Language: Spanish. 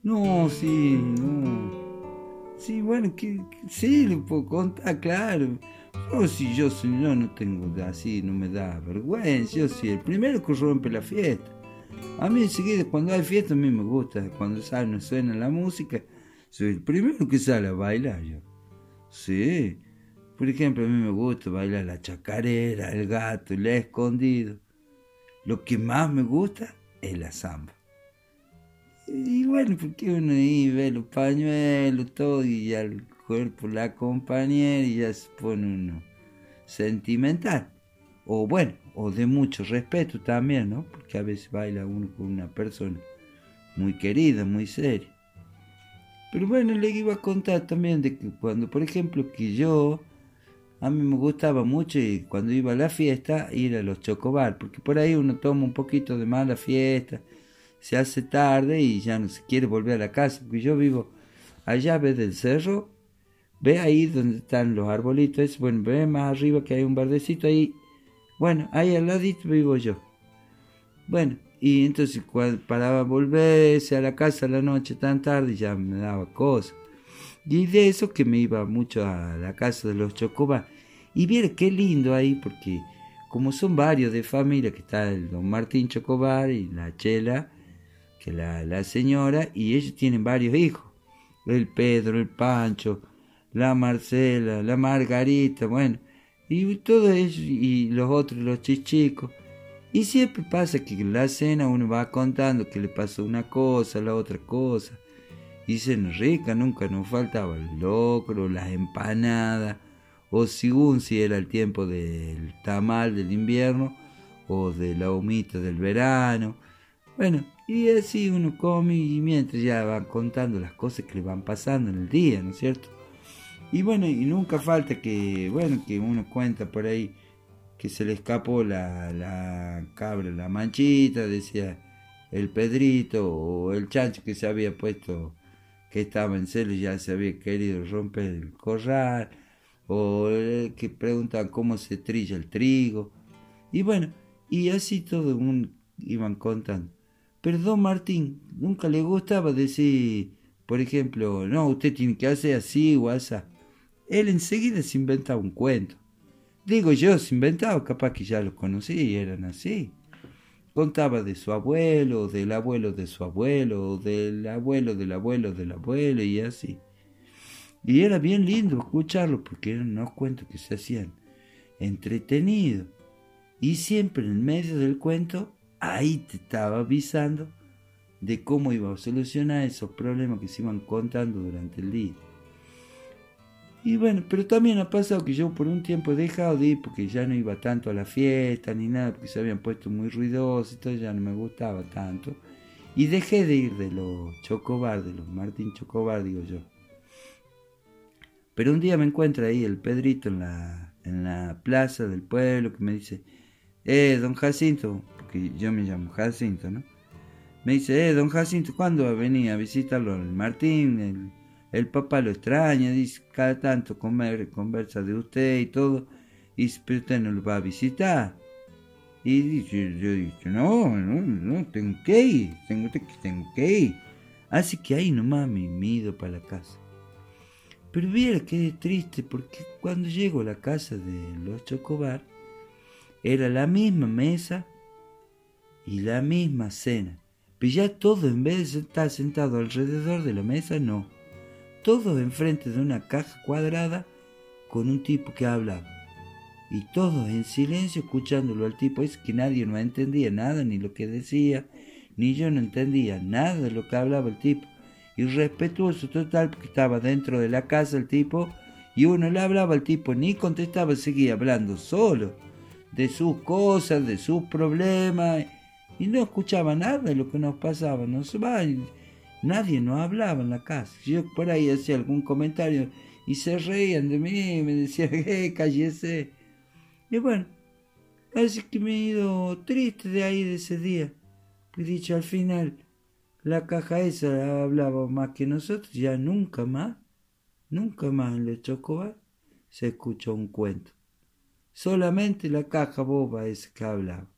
No, sí, no. Sí, bueno, sí, le puedo contar, claro. Yo no tengo así, no me da vergüenza. Yo soy el primero que rompe la fiesta. A mí enseguida, cuando hay fiesta, a mí me gusta. Cuando sale, suena la música, soy el primero que sale a bailar yo. Sí. Por ejemplo, a mí me gusta bailar la chacarera, el gato, el escondido. Lo que más me gusta es la samba. Y bueno, porque uno ahí ve los pañuelos, todo, y ya el cuerpo la compañera y ya se pone uno sentimental. O bueno, o de mucho respeto también, ¿no? Porque a veces baila uno con una persona muy querida, muy seria. Pero bueno, le iba a contar también de que cuando, por ejemplo, a mí me gustaba mucho y cuando iba a la fiesta ir a los chocobar, porque por ahí uno toma un poquito de más la fiesta, se hace tarde y ya no se quiere volver a la casa, porque yo vivo allá, ve del cerro, ve ahí donde están los arbolitos, bueno, ve más arriba que hay un bardecito ahí, bueno, ahí al ladito vivo yo. Bueno, y entonces para volverse a la casa a la noche tan tarde ya me daba cosas. Y de eso que me iba mucho a la casa de los Chocobá. Y viera qué lindo ahí, porque como son varios de familia, que está el don Martín Chocobar y la Chela, que la señora, y ellos tienen varios hijos. El Pedro, el Pancho, la Marcela, la Margarita, bueno, y todos ellos, y los otros, los chichicos. Y siempre pasa que en la cena uno va contando que le pasó una cosa, la otra cosa. Y cena rica, nunca nos faltaba el locro, las empanadas, o según si era el tiempo del tamal del invierno o de la humita del verano. Bueno, y así uno come y mientras ya van contando las cosas que le van pasando en el día, ¿no es cierto? Y bueno, y nunca falta que, bueno, que uno cuenta por ahí que se le escapó la cabra, la manchita, decía el Pedrito, o el chancho que se había puesto, que estaba en celo y ya se había querido romper el corral, o que preguntan cómo se trilla el trigo. Y bueno, y así todo iban contando. Pero don Martín nunca le gustaba decir, por ejemplo, no, usted tiene que hacer así o así. Él enseguida se inventaba un cuento. Digo yo, se inventaba, capaz que ya los conocí y eran así. Contaba de su abuelo, del abuelo de su abuelo, del abuelo del abuelo del abuelo y así. Y era bien lindo escucharlo porque eran unos cuentos que se hacían entretenidos. Y siempre en medio del cuento, ahí te estaba avisando de cómo iba a solucionar esos problemas que se iban contando durante el día. Y bueno, pero también ha pasado que yo por un tiempo he dejado de ir porque ya no iba tanto a la fiesta ni nada, porque se habían puesto muy ruidosos y todo, ya no me gustaba tanto. Y dejé de ir de los Chocobar, de los Martín Chocobar, digo yo. Pero un día me encuentra ahí el Pedrito en la plaza del pueblo que me dice, don Jacinto, porque yo me llamo Jacinto, ¿no? Me dice, don Jacinto, ¿cuándo va a venir a visitarlo el Martín? El papá lo extraña, dice, cada tanto conversa de usted y todo, y dice, pero usted no lo va a visitar. Y dice, yo digo, no, tengo que ir, tengo que ir. Así que ahí nomás me ido para la casa. Pero viera que triste, porque cuando llego a la casa de los Chocobar, era la misma mesa y la misma cena. Pero ya todo, en vez de estar sentado alrededor de la mesa, no. Todos enfrente de una caja cuadrada con un tipo que hablaba. Y todos en silencio escuchándolo al tipo. Es que nadie no entendía nada, ni lo que decía, ni yo no entendía nada de lo que hablaba el tipo. Y respetuoso total porque estaba dentro de la casa el tipo y uno le hablaba al tipo, ni contestaba, seguía hablando solo de sus cosas, de sus problemas y no escuchaba nada de lo que nos pasaba. No se va, nadie nos hablaba en la casa. Yo por ahí hacía algún comentario y se reían de mí, me decían, cállese. Y bueno, así que me he ido triste de ahí de ese día. He dicho al final, la caja esa hablaba más que nosotros, ya nunca más en el Chocobar se escuchó un cuento. Solamente la caja boba esa que hablaba.